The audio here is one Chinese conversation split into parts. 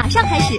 马上开始。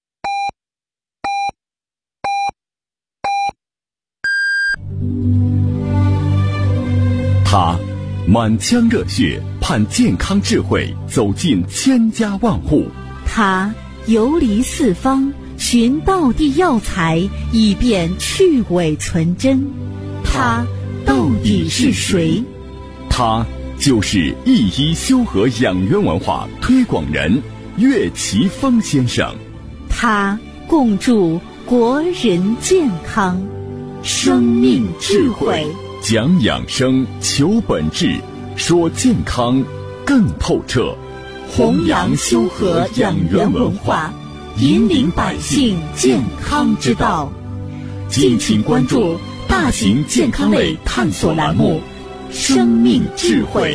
他满腔热血，盼健康智慧走进千家万户。 他游离四方，寻道地药材，以便去伪存真。他到底是谁？ 他就是一一修和养元文化推广人岳奇峰先生。 他共筑国人健康，生命智慧， 讲养生，求本质，说健康更透彻， 弘扬修和养元文化，引领百姓健康之道。 敬请关注大型健康类探索栏目《生命智慧》。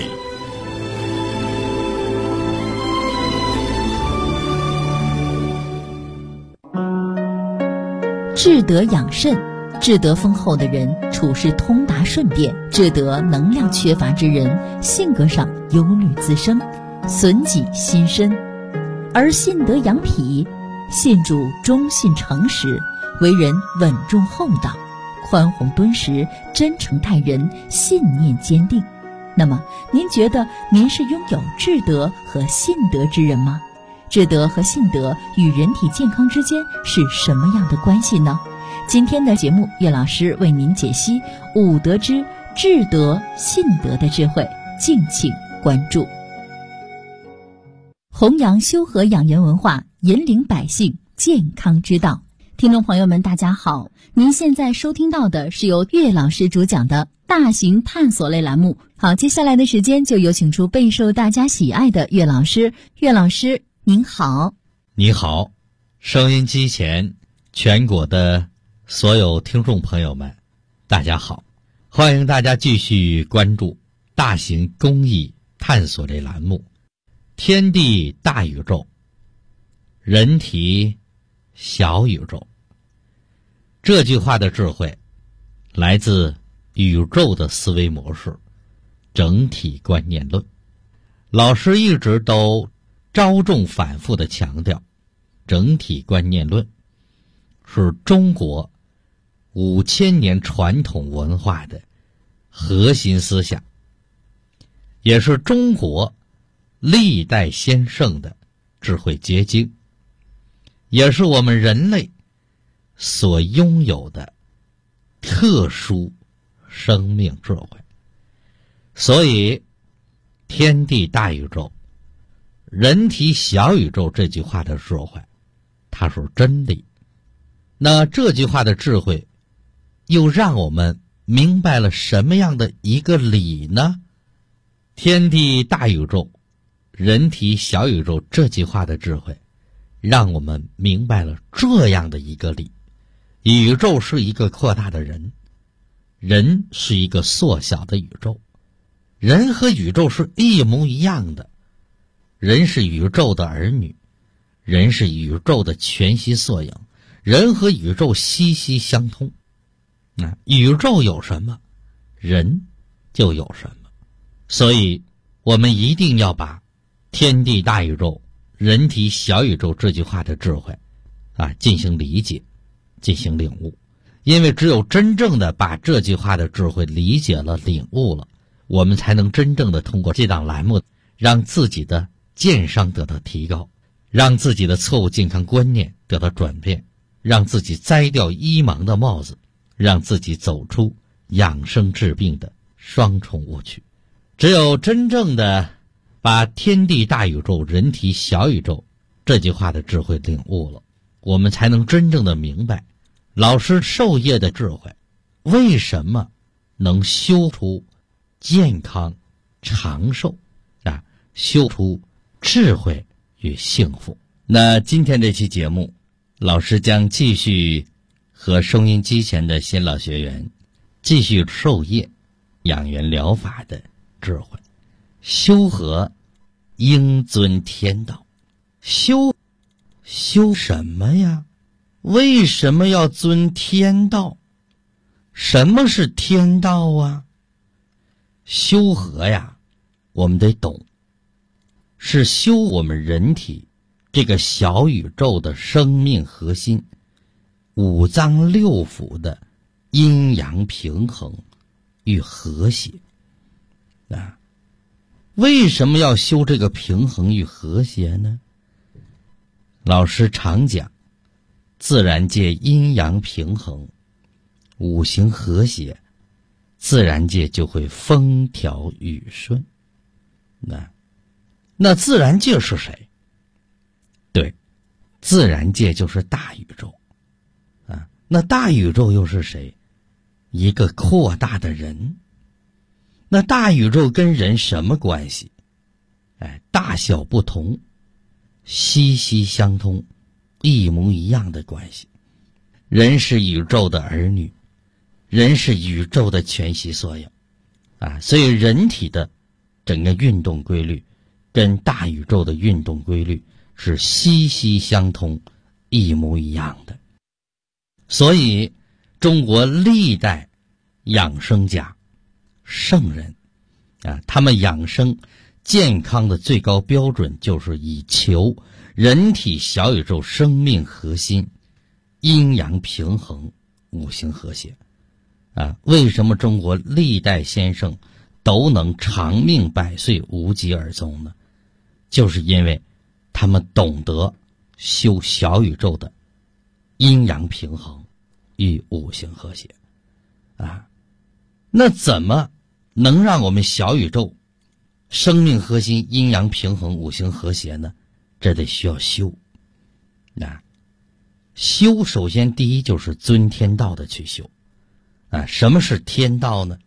智德养肾，智德丰厚的人处事通达顺便，智德能量缺乏之人性格上忧虑滋生，损己心身。而信德养脾，信主忠信诚实，为人稳重厚道，宽宏敦实，真诚待人，信念坚定。那么您觉得您是拥有智德和信德之人吗？智德和信德与人体健康之间是什么样的关系呢？今天的节目，岳老师为您解析五德之智德信德的智慧，敬请关注。弘扬修和养元文化，引领百姓健康之道。听众朋友们，大家好，您现在收听到的是由岳老师主讲的大型探索类栏目。好，接下来的时间就有请出备受大家喜爱的岳老师。岳老师您好。 你好，收音机前全国的所有听众朋友们，大家好，欢迎大家继续关注大型公益探索类栏目天地大宇宙，人体小宇宙。这句话的智慧来自宇宙的思维模式，整体观念论。老师一直都着重反复地强调，整体观念论是中国5000年传统文化的核心思想，也是中国历代先圣的智慧结晶，也是我们人类所拥有的特殊生命智慧。所以天地大宇宙，人体小宇宙这句话的智慧，它是真理。那这句话的智慧又让我们明白了什么样的一个理呢？天地大宇宙，人体小宇宙这句话的智慧让我们明白了这样的一个理：宇宙是一个扩大的人，人是一个缩小的宇宙，人和宇宙是一模一样的，人是宇宙的儿女，人是宇宙的全息缩影，人和宇宙息息相通。宇宙有什么，人就有什么。所以我们一定要把天地大宇宙，人体小宇宙这句话的智慧进行理解，进行领悟。因为只有真正的把这句话的智慧理解了，领悟了，我们才能真正的通过这档栏目让自己的健康得到提高，让自己的错误健康观念得到转变，让自己摘掉医盲的帽子，让自己走出养生治病的双重误区。只有真正的把天地大宇宙，人体小宇宙这句话的智慧领悟了，我们才能真正的明白老师授业的智慧为什么能修出健康长寿修出智慧与幸福。那今天这期节目，老师将继续和收音机前的新老学员继续授业养元疗法的智慧。修和应遵天道。修什么呀？为什么要遵天道？什么是天道啊？修和呀，我们得懂，是修我们人体这个小宇宙的生命核心，五脏六腑的阴阳平衡与和谐啊。为什么要修这个平衡与和谐呢？老师常讲，自然界阴阳平衡，五行和谐，自然界就会风调雨顺。那自然界是谁？对，自然界就是大宇宙啊。那大宇宙又是谁？一个扩大的人。那大宇宙跟人什么关系？大小不同，息息相通，一模一样的关系。人是宇宙的儿女，人是宇宙的全息缩影啊。所以人体的整个运动规律跟大宇宙的运动规律是息息相通，一模一样的。所以中国历代养生家圣人啊，他们养生健康的最高标准就是以求人体小宇宙生命核心阴阳平衡，五行和谐啊。为什么中国历代先生都能长命百岁无疾而终呢？就是因为他们懂得修小宇宙的阴阳平衡与五行和谐啊。那怎么能让我们小宇宙生命核心阴阳平衡五行和谐呢？这得需要修啊。修首先第一就是遵天道的去修啊。什么是天道呢？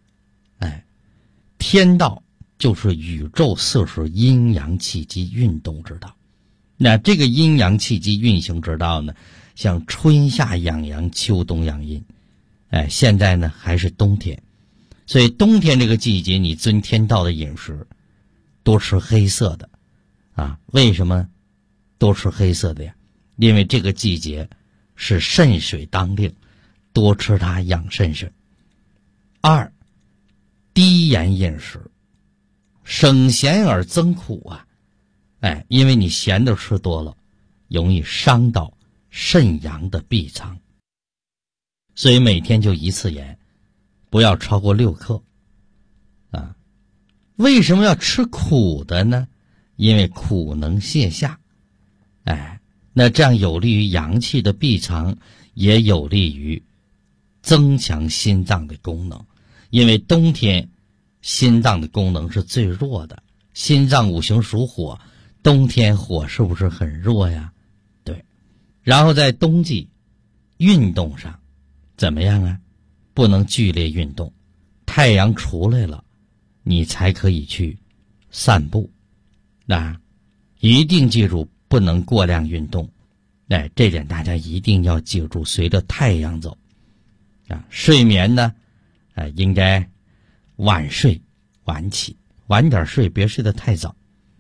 天道就是宇宙色水阴阳气机运动之道。那这个阴阳气机运行之道呢，像春夏养阳，秋冬养阴。现在呢还是冬天，所以冬天这个季节你遵天道的饮食，多吃黑色的啊。为什么多吃黑色的呀？因为这个季节是肾水当令，多吃它养肾水。二，低盐饮食，省咸而增苦啊。因为你咸的吃多了，容易伤到肾阳的闭藏，所以每天就一次盐，不要超过6克啊。为什么要吃苦的呢？因为苦能泻下，那这样有利于阳气的闭藏，也有利于增强心脏的功能。因为冬天心脏的功能是最弱的，心脏五行属火，冬天火是不是很弱呀？对。然后在冬季运动上怎么样啊？不能剧烈运动，太阳出来了你才可以去散步。一定记住不能过量运动，这点大家一定要记住，随着太阳走睡眠呢应该晚睡晚起，晚点睡，别睡得太早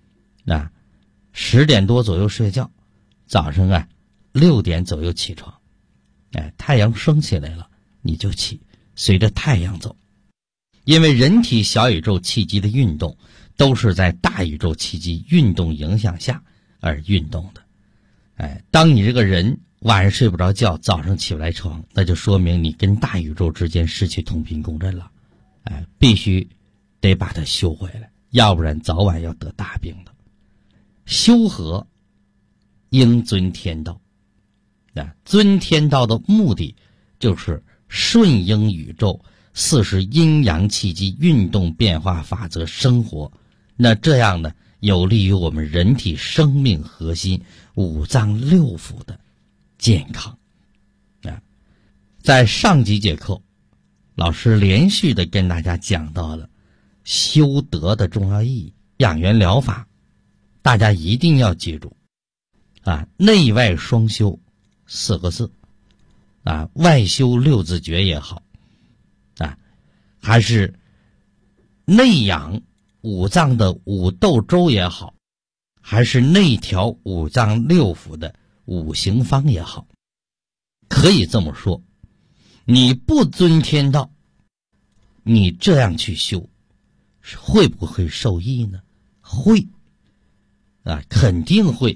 10点多左右睡觉，早上6点左右起床，太阳升起来了你就起，随着太阳走。因为人体小宇宙气机的运动都是在大宇宙气机运动影响下而运动的。当你这个人晚上睡不着觉，早上起不来床，那就说明你跟大宇宙之间失去同频共振了。必须得把它修回来，要不然早晚要得大病的。修和应遵天道，遵天道的目的就是顺应宇宙40阴阳气机运动变化法则生活。那这样呢，有利于我们人体生命核心五脏六腑的健康。在上几节课，老师连续的跟大家讲到了修德的重要意义，养元疗法大家一定要记住内外双修4个字外修6字诀也好还是内养五脏的五斗周也好，还是内调五脏六腑的五行方也好，可以这么说，你不遵天道，你这样去修会不会受益呢？会肯定会。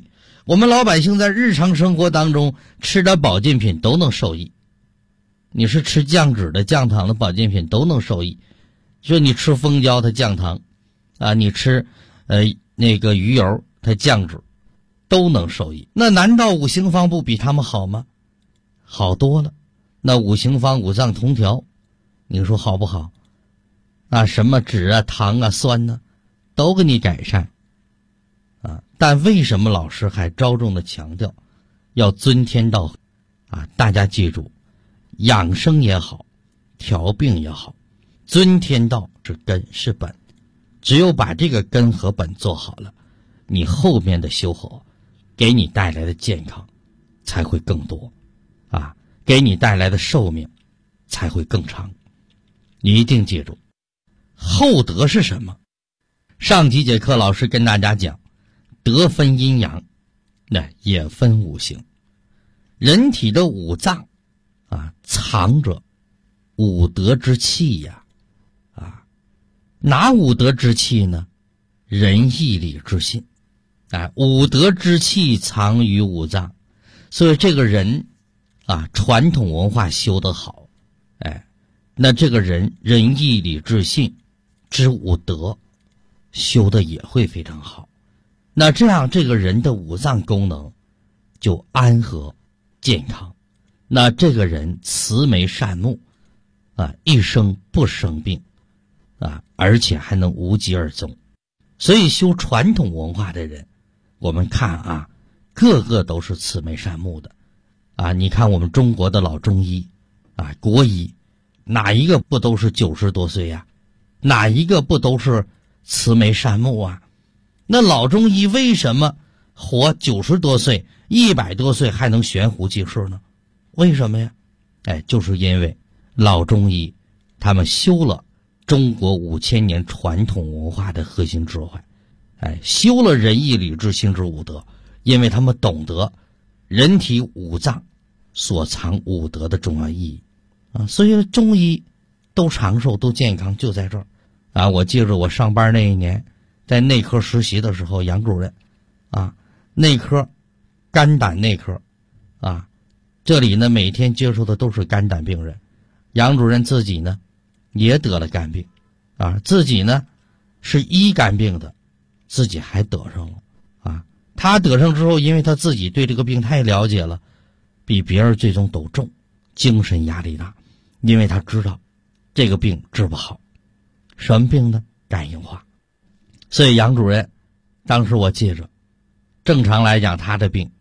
我们老百姓在日常生活当中吃的保健品都能受益，你是吃降脂的降糖的保健品都能受益，说你吃蜂胶它降糖啊，你吃那个鱼油它降脂都能受益。那难道五行方不比他们好吗？好多了。那五行方五脏同调，你说好不好？啊，什么脂啊糖啊酸呢，都给你改善啊。但为什么老师还着重的强调要遵天道啊？大家记住，养生也好，调病也好，遵天道是根是本，只有把这个根和本做好了，你后面的修和给你带来的健康才会更多啊，给你带来的寿命才会更长。你一定记住，厚德是什么？上几节课老师跟大家讲，德分阴阳，那也分五行。人体的五脏啊，藏着五德之气呀，啊，哪五德之气呢？仁义礼智信，哎，五德之气藏于五脏。所以这个人啊，传统文化修得好，哎，那这个人仁义礼智信之五德修的也会非常好。那这样这个人的五脏功能就安和健康，那这个人慈眉善目啊，一生不生病啊，而且还能无疾而终。所以修传统文化的人，我们看啊，个个都是慈眉善目的啊。你看我们中国的老中医啊，国医，哪一个不都是90多岁呀？哪一个不都是慈眉善目啊？那老中医为什么活90多岁、100多岁还能悬壶济世呢？为什么呀？哎，就是因为老中医他们修了中国5000年传统文化的核心智慧，哎，修了仁义礼智信之五德，因为他们懂得人体五脏所藏五德的重要意义啊，所以中医都长寿都健康就在这儿啊。我记着我上班那一年在内科实习的时候，杨主任啊，内科肝胆内科啊，这里呢每天接触的都是肝胆病人，杨主任自己呢也得了肝病啊，自己呢是医肝病的，自己还得上了啊。他得上之后，因为他自己对这个病太了解了，比别人最终都重，精神压力大，因为他知道这个病治不好。什么病呢？肝硬化。所以杨主任当时我记着，正常来讲他的病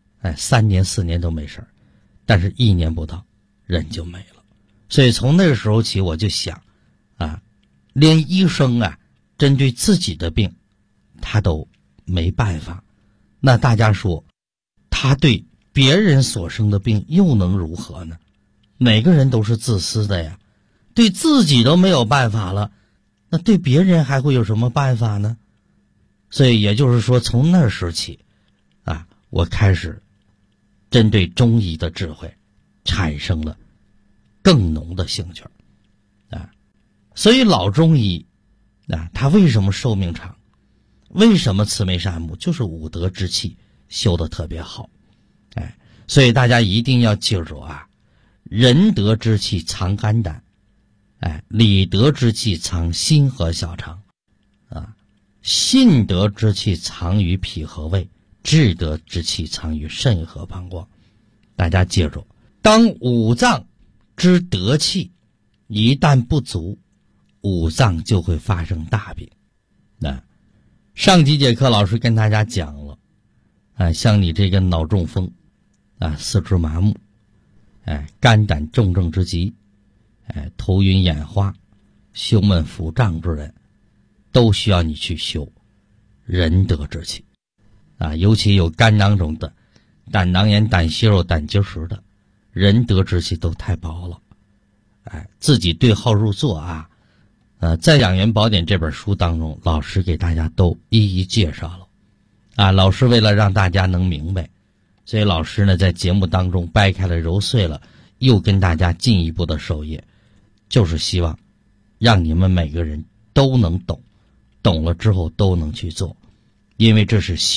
3年4年都没事，但是1年不到人就没了。所以从那个时候起我就想啊，连医生啊针对自己的病他都没办法，那大家说他对别人所生的病又能如何呢？每个人都是自私的呀，对自己都没有办法了，那对别人还会有什么办法呢？所以也就是说，从那时起啊，我开始针对中医的智慧产生了更浓的兴趣啊。所以老中医啊，他为什么寿命长？为什么慈眉善目？就是五德之气修得特别好。哎，所以大家一定要记住啊，仁德之气藏肝胆，哎，礼德之气藏心和小肠啊，信德之气藏于脾和胃，智德之气藏于肾和膀胱。大家记住，当五脏之德气一旦不足，五脏就会发生大病。那上几节课老师跟大家讲了啊，像你这个脑中风啊，四肢麻木，哎，肝胆重症之疾，哎，头晕眼花，胸闷腹胀之人，都需要你去修仁德之气啊。尤其有肝囊肿的、胆囊炎、胆息肉、胆结石的，仁德之气都太薄了。哎，自己对号入座啊。在《养元宝典》这本书当中，老师给大家都一一介绍了啊。老师为了让大家能明白，所以老师呢在节目当中掰开了揉碎了，又跟大家进一步的授业，就是希望让你们每个人都能懂，懂了之后都能去做，因为这是修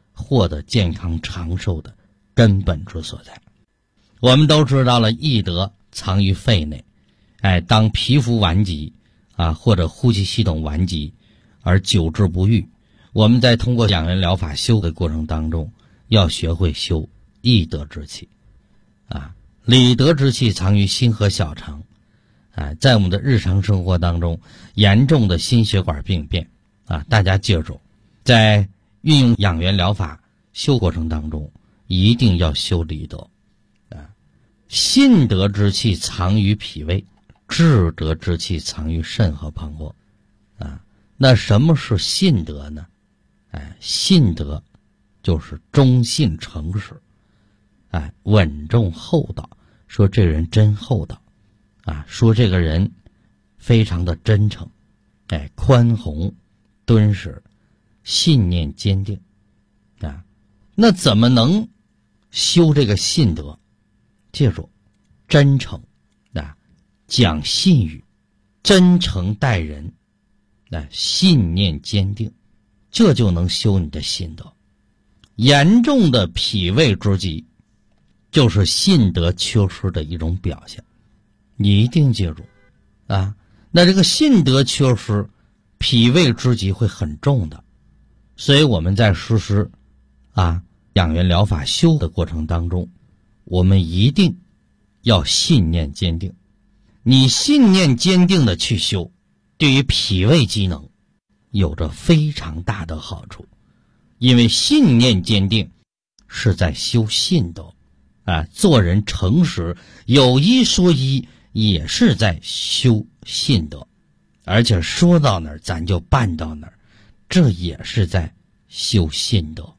获得健康长寿的根本之所在。我们都知道了，易德藏于肺内，当皮肤顽疾或者呼吸系统顽疾而久治不愈，我们在通过养元疗法修的过程当中，要学会修易德之气理德之气藏于心和小肠。在我们的日常生活当中，严重的心血管病变大家记住，在运用养元疗法修过程当中，一定要修理德信德之气藏于脾胃，志德之气藏于肾和膀胱那什么是信德呢？信德就是忠信诚实稳重厚道，说这人真厚道说这个人非常的真诚宽宏敦实，信念坚定那怎么能修这个信德？记住，真诚讲信誉，真诚待人信念坚定，这就能修你的信德。严重的脾胃之疾就是信德缺失的一种表现，你一定记住那这个信德缺失，脾胃之疾会很重的。所以我们在实施养元疗法修的过程当中，我们一定要信念坚定。你信念坚定的去修，对于脾胃机能有着非常大的好处。因为信念坚定是在修信德做人诚实，有一说一，也是在修信德。而且说到哪儿咱就办到哪儿，这也是在修信德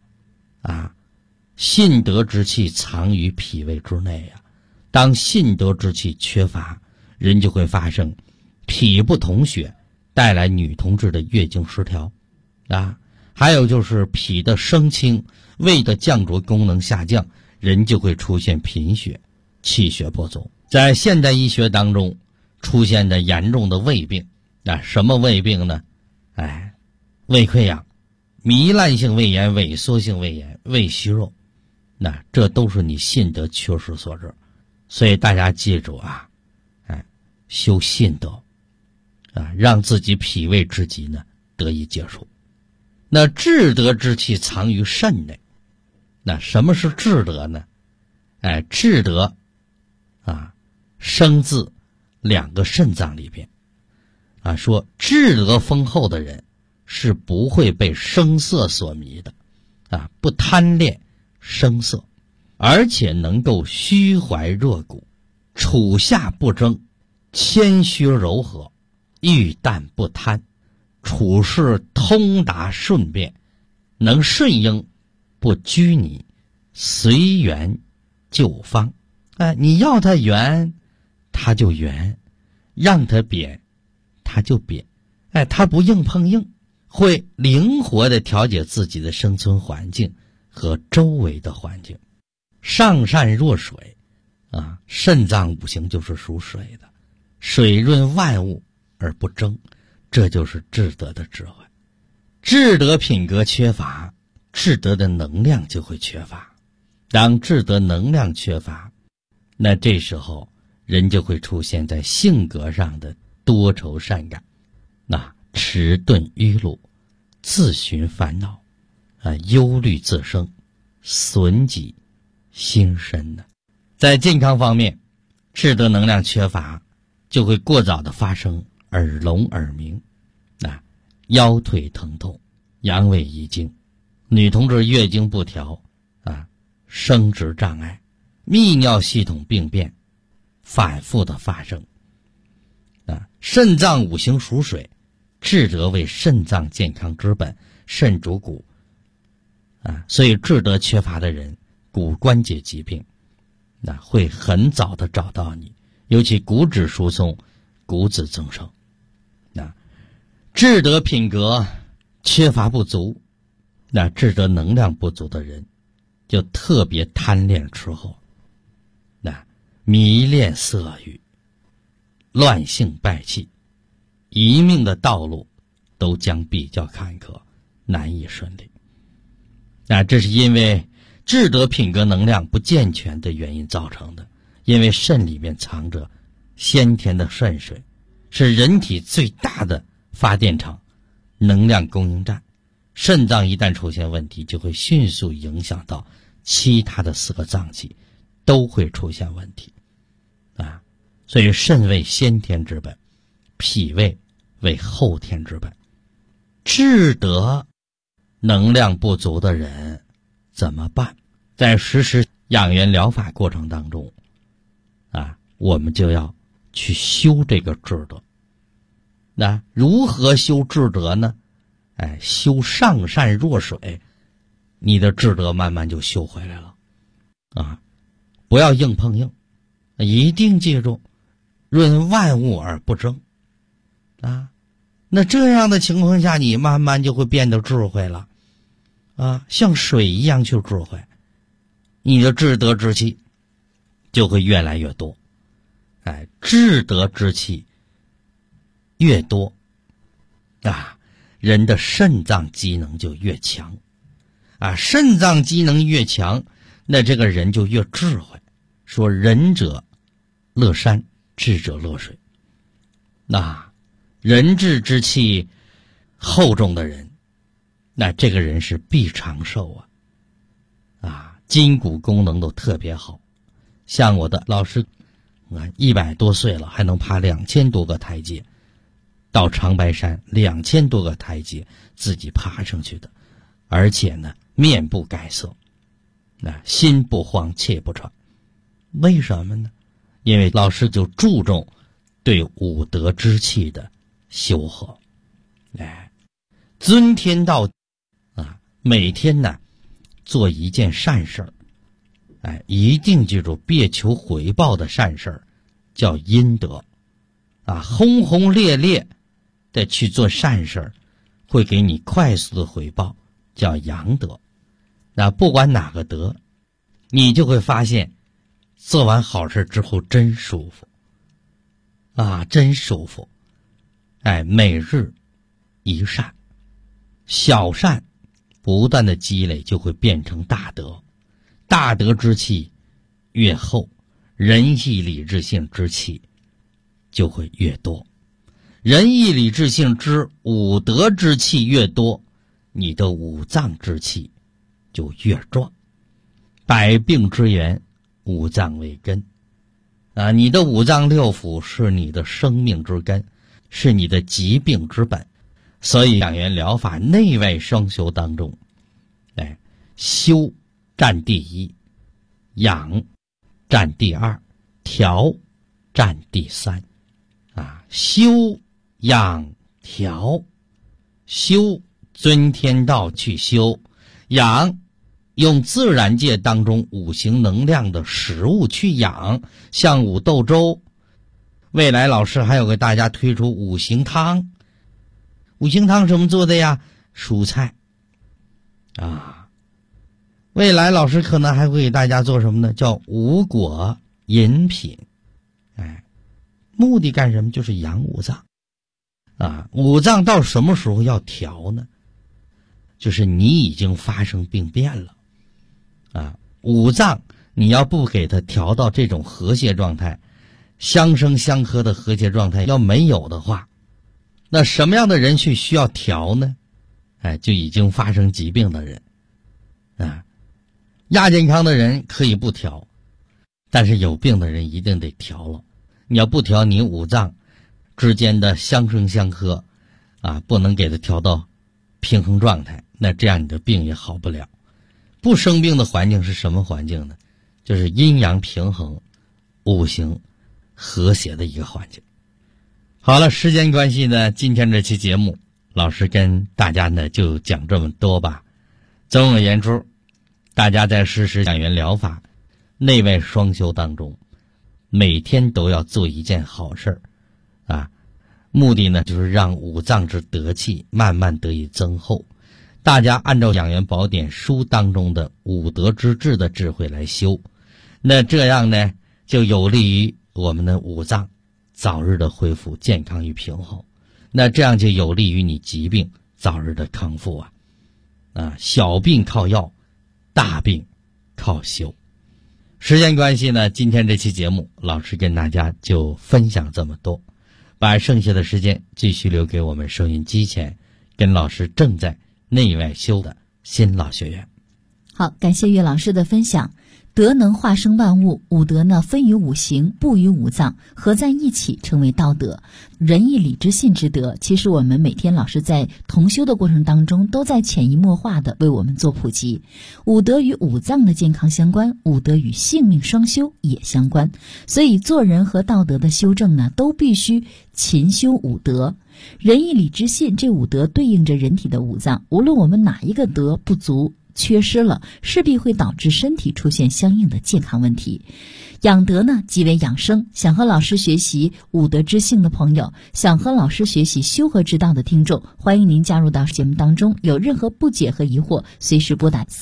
信德之气藏于脾胃之内当信德之气缺乏，人就会发生脾不统血，带来女同志的月经失调还有就是脾的升清，胃的降浊功能下降，人就会出现贫血，气血不足。在现代医学当中出现的严重的胃病什么胃病呢？胃溃疡、糜烂性胃炎、萎缩性胃炎、胃虚弱，这都是你信德缺失所致。所以大家记住修信德让自己脾胃之疾呢得以结束。那志德之气藏于肾内，那什么是志德呢？志德生自2个肾脏里边说志德丰厚的人是不会被声色所迷的不贪恋声色，而且能够虚怀若谷，处下不争，谦虚柔和，遇淡不贪，处事通达顺便，能顺应不拘泥，随缘就方你要他圆他就圆，让他扁他就扁他不硬碰硬，会灵活地调节自己的生存环境和周围的环境。上善若水肾脏五行就是属水的，水润万物而不争，这就是志德的智慧。志德品格缺乏，志德的能量就会缺乏。当志德能量缺乏，那这时候人就会出现在性格上的多愁善感，迟钝愚鲁，自寻烦恼忧虑自生，损己心身在健康方面，志德能量缺乏就会过早的发生耳聋耳鸣腰腿疼痛，阳痿遗精，女同志月经不调生殖障碍，泌尿系统病变反复的发生肾脏五行属水，志德为肾脏健康之本，肾主骨所以志德缺乏的人骨关节疾病会很早的找到你，尤其骨质疏松，骨质增生志德品格缺乏不足，志德能量不足的人就特别贪恋吃喝迷恋色欲，乱性败气，一命的道路都将比较坎坷，难以顺利这是因为智德品格能量不健全的原因造成的。因为肾里面藏着先天的肾水，是人体最大的发电厂、能量供应站。肾脏一旦出现问题，就会迅速影响到其他的4个脏器，都会出现问题所以肾为先天之本，脾胃为后天之本。智德能量不足的人怎么办？在实施养元疗法过程当中我们就要去修这个智德。那如何修智德呢？修上善若水，你的智德慢慢就修回来了不要硬碰硬，一定记住润万物而不争那这样的情况下，你慢慢就会变得智慧了像水一样去智慧，你的智德之气就会越来越多。智德之气越多人的肾脏机能就越强肾脏机能越强，那这个人就越智慧。说仁者乐山，智者乐水。人智之气厚重的人，那这个人是必长寿筋骨功能都特别好。像我的老师100多岁了，还能爬2000多个台阶，到长白山2000多个台阶自己爬上去的，而且呢面不改色，心不慌切不喘。为什么呢？因为老师就注重对五德之气的修和。尊天道每天呢做一件善事儿，一定记住别求回报的善事儿叫阴德轰轰烈烈的去做善事儿，会给你快速的回报，叫阳德。不管哪个德，你就会发现做完好事之后真舒服真舒服。每日一善，小善不断的积累就会变成大德，大德之气越厚，仁义礼智信之气就会越多。仁义礼智信之五德之气越多，你的五脏之气就越壮。百病之源，五脏为根你的五脏六腑是你的生命之根，是你的疾病之本。所以养元疗法内外双修当中，修占第一，养占第二，调占第三修养调，修遵天道去修，养用自然界当中五行能量的食物去养，像五豆粥。未来老师还有给大家推出五行汤。五行汤怎么做的呀？蔬菜未来老师可能还会给大家做什么呢？叫五果饮品。目的干什么？就是养五脏五脏到什么时候要调呢？就是你已经发生病变了五脏你要不给它调到这种和谐状态，相生相克的和谐状态要没有的话，那什么样的人去需要调呢？就已经发生疾病的人亚健康的人可以不调，但是有病的人一定得调了。你要不调，你五脏之间的相生相克不能给它调到平衡状态，那这样你的病也好不了。不生病的环境是什么环境呢？就是阴阳平衡、五行和谐的一个环境。好了，时间关系呢，今天这期节目老师跟大家呢就讲这么多吧。总而言之，大家在实施养元疗法内外双修当中，每天都要做一件好事目的呢就是让五脏之德气慢慢得以增厚。大家按照养元宝典书当中的五德之治的智慧来修，那这样呢就有利于我们的五脏早日的恢复健康与平衡，那这样就有利于你疾病早日的康复小病靠药， 大病靠修。时间关系呢，今天这期节目老师跟大家就分享这么多，把剩下的时间继续留给我们收音机前跟老师正在内外修的新老学员。 好，感谢岳老师的分享。德能化生万物，五德呢分于五行，布于五脏，合在一起成为道德。仁义礼智信之德，其实我们每天老师在同修的过程当中，都在潜移默化的为我们做普及。五德与五脏的健康相关，五德与性命双修也相关。所以做人和道德的修正呢，都必须勤修五德。仁义礼智信这五德对应着人体的五脏，无论我们哪一个德不足缺失了，势必会导致身体出现相应的健康问题。养德呢，即为养生。想和老师学习五德之性的朋友，想和老师学习修和之道的听众，欢迎您加入到节目当中。有任何不解和疑惑，随时拨打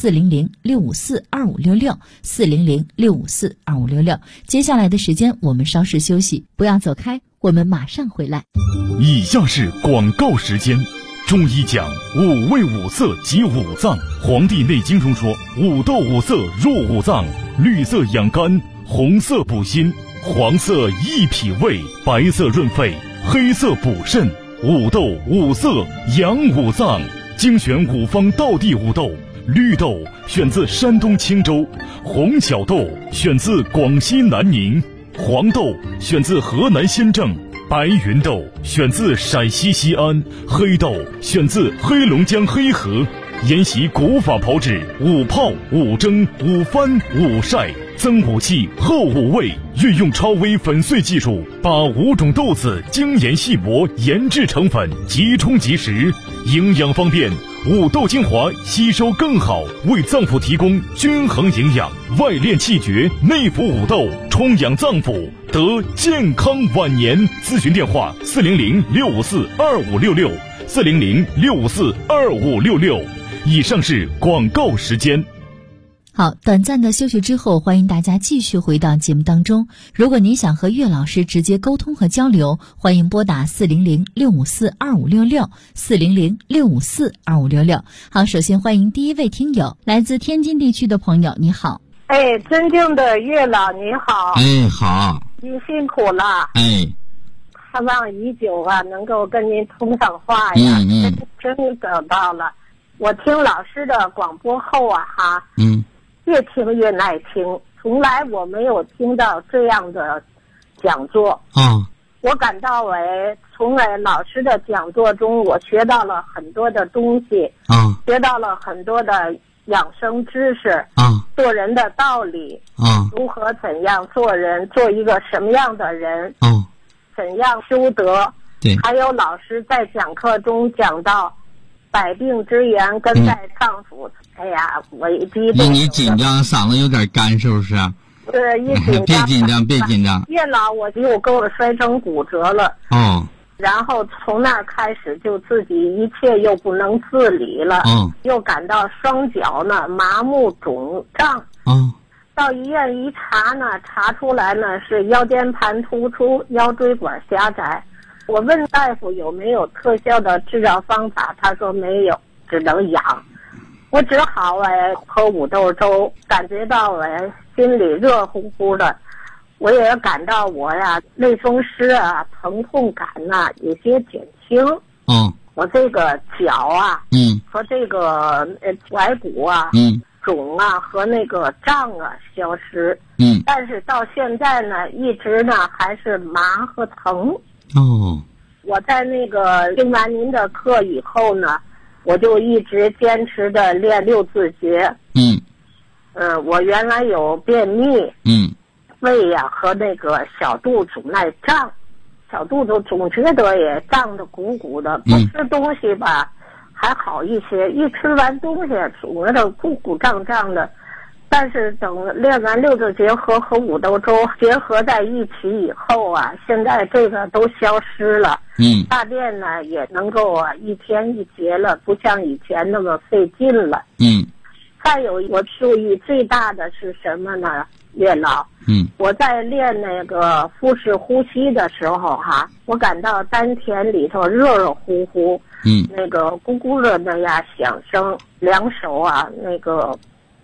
400-654-2566，400-654-2566。接下来的时间我们稍事休息，不要走开，我们马上回来。 以下是广告时间。中医讲五味五色及五脏，《黄帝内经》中说，五豆五色入五脏，绿色养肝，红色补心，黄色益脾胃，白色润肺，黑色补肾。五豆五色养五脏，精选五方道地五豆。绿豆选自山东青州，红小豆选自广西南宁，黄豆选自河南新郑，白云豆选自陕西西安，黑豆选自黑龙江黑河。沿袭古法炮制，五泡、五蒸、五翻、五晒，增五气，厚五味，运用超微粉碎技术，把5种豆子精研细磨，研制成粉，即冲即食，营养方便。五豆精华吸收更好，为脏腑提供均衡营养，外练气绝，内服五豆，充养脏腑，得健康晚年。咨询电话400-654-2566，400-654-2566。以上是广告时间。 好，短暂的休息之后，欢迎大家继续回到节目当中。如果您想和岳老师直接沟通和交流，欢迎拨打400-654-2566，400-654-2566。好，首先欢迎第一位听友，来自天津地区的朋友，你好。 尊敬的岳老你好。 好。 您辛苦了。盼望已久啊，能够跟您通上话呀。真等到了。我听老师的广播后啊，越听越耐听，从来我没有听到这样的讲座。我感到从老师的讲座中，我学到了很多的东西，学到了很多的养生知识，做人的道理，如何怎样做人，做一个什么样的人，怎样修德。 对， 还有老师在讲课中讲到百病之源根在脏腑。哎呀，我一激动， 你紧张，嗓子有点干，是不是？ 一紧张， 别紧张。 岳老，我又给我摔成骨折了。然后从那儿开始就自己一切又不能自理了。又感到双脚呢麻木肿胀。到医院一查呢，查出来呢是腰间盘突出，腰椎管狭窄。我问大夫有没有特效的治疗方法，他说没有，只能养。我只好喝五豆粥，感觉到心里热乎乎的。我也感到我类风湿啊、疼痛感呐有些减轻。我这个脚啊，和这个踝骨啊，肿啊和那个胀啊消失。但是到现在呢，一直呢还是麻和疼。我在那个听完您的课以后呢，我就一直坚持的练6字诀。我原来有便秘，胃呀和那个小肚总耐胀，小肚子总觉得也胀得鼓鼓的，不吃东西吧还好一些，一吃完东西总觉得鼓鼓胀胀的。但是等练完6字诀和五豆粥结合在一起以后啊，现在这个都消失了。大便呢也能够一天一节了，不像以前那么费劲了。再有我注意最大的是什么呢，岳老？我在练那个腹式呼吸的时候我感到丹田里头热热乎乎，那个咕咕的响声，两手那个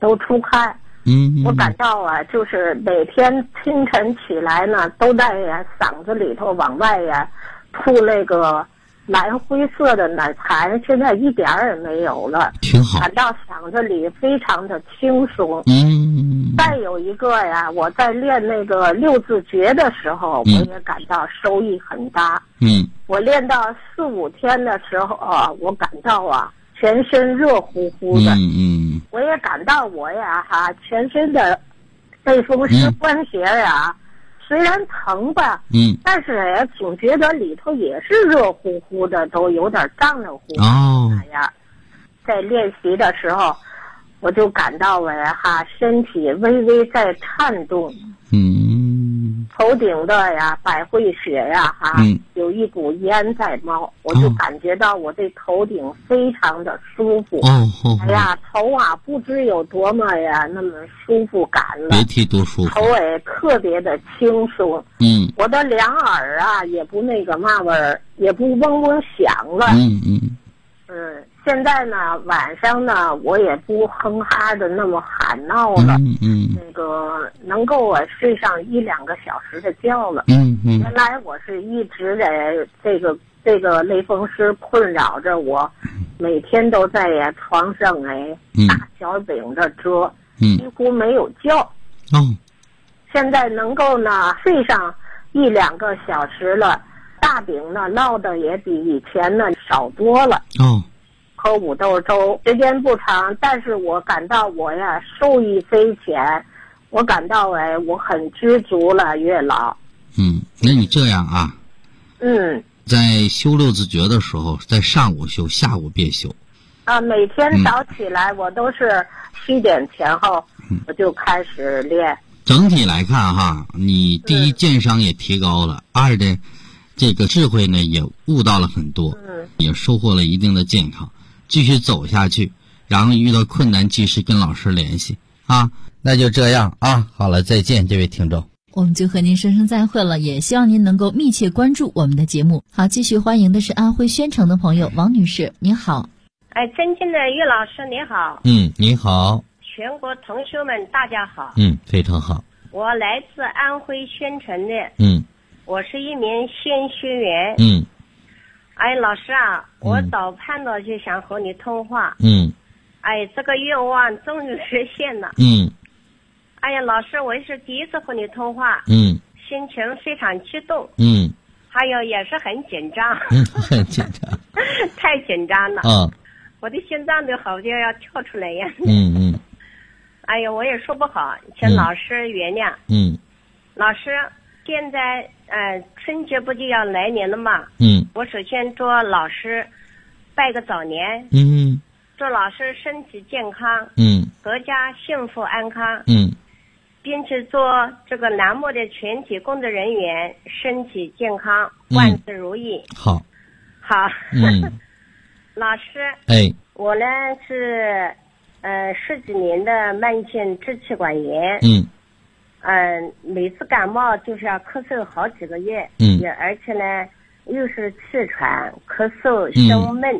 都出汗。我感到啊，就是每天清晨起来呢，都在嗓子里头往外吐那个蓝灰色的奶痰，现在一点儿也没有了， 挺好。 感到嗓子里非常的轻松。再有一个呀，我在练那个六字诀的时候，我也感到收益很大。我练到4、5天的时候啊，我感到啊，全身热乎乎的。我也感到我呀全身的类风湿关节呀，虽然疼吧，但是也总觉得里头也是热乎乎的，都有点胀热乎乎。在练习的时候，我就感到身体微微在颤动。头顶的百会穴有一股烟在冒，我就感觉到我这头顶非常的舒服。头不知有多么那么舒服感了， 别提多舒服。 头也特别的轻松。我的两耳也不那个嘛味儿，也不嗡嗡响了。现在呢，晚上呢，我也不哼哈的那么喊闹了。那个能够睡上1、2个小时的觉了。原来我是一直这个类风湿困扰着我，每天都在床上大小饼的折，几乎没有觉。现在能够呢睡上1、2个小时了，大饼呢落的也比以前呢少多了。喝5豆粥，时间不长，但是我感到我受益匪浅，我感到我很知足了，月老。 那你这样啊，在修六字诀的时候，在上午修，下午别修。 每天早起来我都是7点前后，我就开始练。 整体来看你第一健商也提高了，二的这个智慧呢也悟到了很多，也收获了一定的健康。继续走下去，然后遇到困难及时跟老师联系那就这样好了，再见，这位听众。 我们就和您说声再会了，也希望您能够密切关注我们的节目。好，继续欢迎的是安徽宣城的朋友王女士，您好。 尊敬的岳老师您好。 您好。 全国同学们大家好。 非常好。 我来自安徽宣城的。我是一名宣学员。老师我早盼到就想和你通话。这个愿望终于实现了。老师，我是第一次和你通话。心情非常激动。还有也是很紧张。 很紧张。 太紧张了。我的心脏都好像要跳出来一样。我也说不好，请老师原谅。老师，现在春节不就要来年了吗？我首先祝老师拜个早年。祝老师身体健康。阖家幸福安康。并且祝这个栏目的全体工作人员身体健康，万事如意。好。老师，我呢是10几年的慢性支气管炎。每次感冒就是要咳嗽好几个月。而且呢又是气喘、咳嗽、胸闷。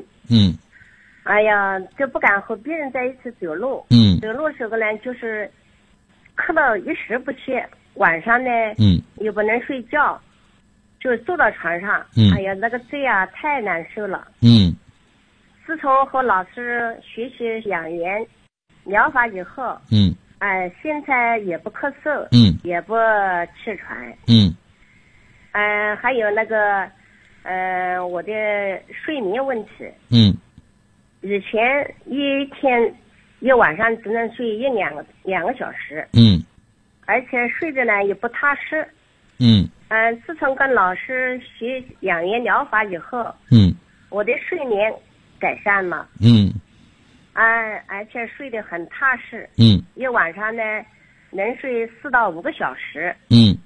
就不敢和别人在一起走路。走路时候呢就是咳到一时不去，晚上呢又不能睡觉，就坐到床上。那个嘴太难受了。自从和老师学习养元疗法以后，现在也不咳嗽，也不气喘。还有那个我的睡眠问题。以前一晚上只能睡2个小时。而且睡着呢也不踏实。自从跟老师学养元疗法以后，我的睡眠改善了。而且睡得很踏实。一晚上呢能睡4到5个小时。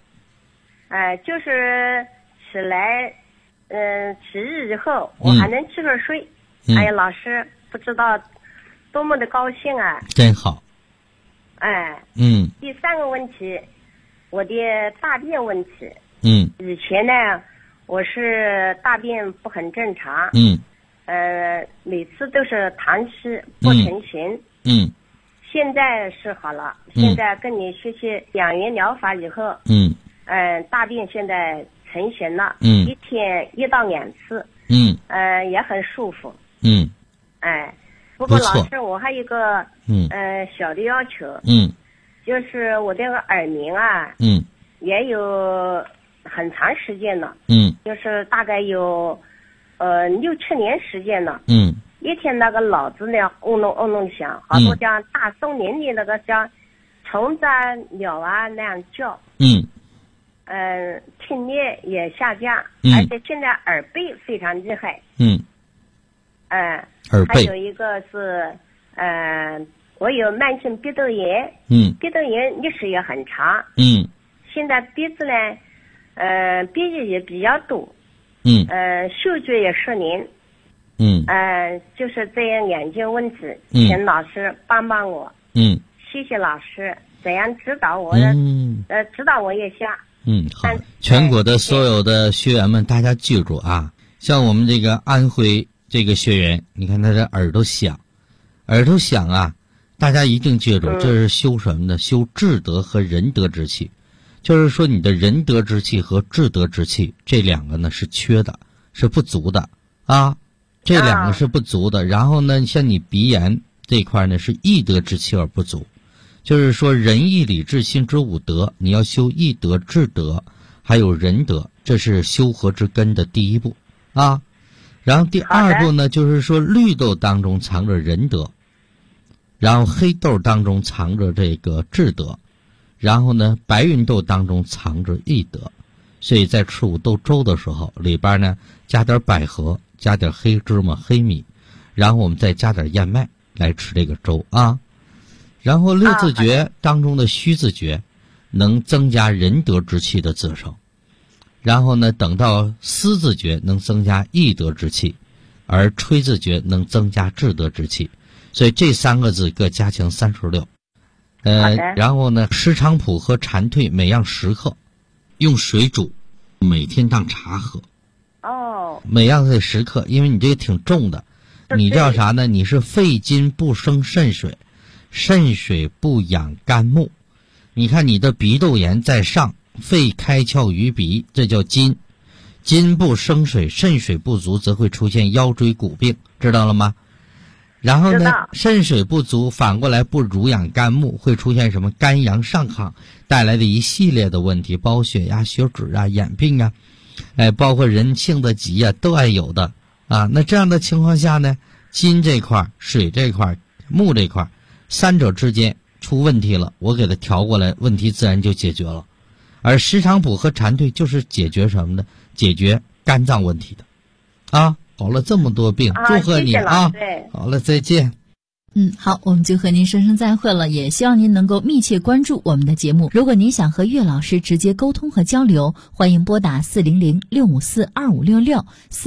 就是起来起日以后我还能继续睡。老师不知道多么的高兴真好。 第3个问题，我的大便问题。以前呢我是大便不很正常。每次都是溏稀不成形。 现在是好了，现在跟你学习养元疗法以后，大便现在成型了，一天1到2次，也很舒服，不过老师，我还有一个小的要求，就是我这个耳鸣啊，也有很长时间了，就是大概有6-7年时间了，一天那个脑子呢嗡隆嗡隆响，好多像大森林里那个像虫子啊鸟啊那样叫，听力也下降，而且现在耳背非常厉害，还有一个是我有慢性鼻窦炎，鼻窦炎历史也很长，现在鼻子呢鼻液也比较多，嗅觉也失灵，就是这样眼睛问题，请老师帮帮我，谢谢老师，怎样指导我的，指导我一下。 好，全国的所有的学员们，大家记住啊，像我们这个安徽这个学员，你看他的耳朵响啊，大家一定记住，这是修什么呢？修智德和仁德之气，就是说你的仁德之气和智德之气这两个呢是缺的，是不足的啊，这两个是不足的。然后呢，像你鼻炎这块呢是义德之气而不足。就是说仁义礼智信之五德，你要修义德智德还有仁德，这是修和之根的第一步啊。然后第二步呢，就是说绿豆当中藏着仁德，然后黑豆当中藏着这个智德，然后呢白芸豆当中藏着义德。所以在吃五豆粥的时候，里边呢加点百合，加点黑芝麻黑米，然后我们再加点燕麦来吃这个粥啊。然后六字诀当中的虚字诀能增加仁德之气的滋生，然后呢等到思字诀能增加义德之气，而吹字诀能增加智德之气，所以这3个字各加强36。然后呢石菖蒲和蝉蜕每样10克，用水煮，每天当茶喝。每样得10克，因为你这个挺重的，你叫啥呢？你是肺金不生肾水，肾水不养肝木。你看你的鼻窦炎在上，肺开窍于鼻，这叫金。金不生水，肾水不足，则会出现腰椎骨病，知道了吗？然后呢，肾水不足，反过来不濡养肝木，会出现什么肝阳上亢带来的一系列的问题，包括血压、血脂啊、眼病啊，包括人性的急啊，都爱有的啊。那这样的情况下呢，金这块、水这块、木这块3者之间出问题了，我给它调过来，问题自然就解决了。而石菖蒲和蝉蜕就是解决什么的？解决肝脏问题的啊。好了，这么多病，祝贺你啊！好了，再见。 好，我们就和您说声再会了，也希望您能够密切关注我们的节目。如果您想和岳老师直接沟通和交流，欢迎拨打400-654-2566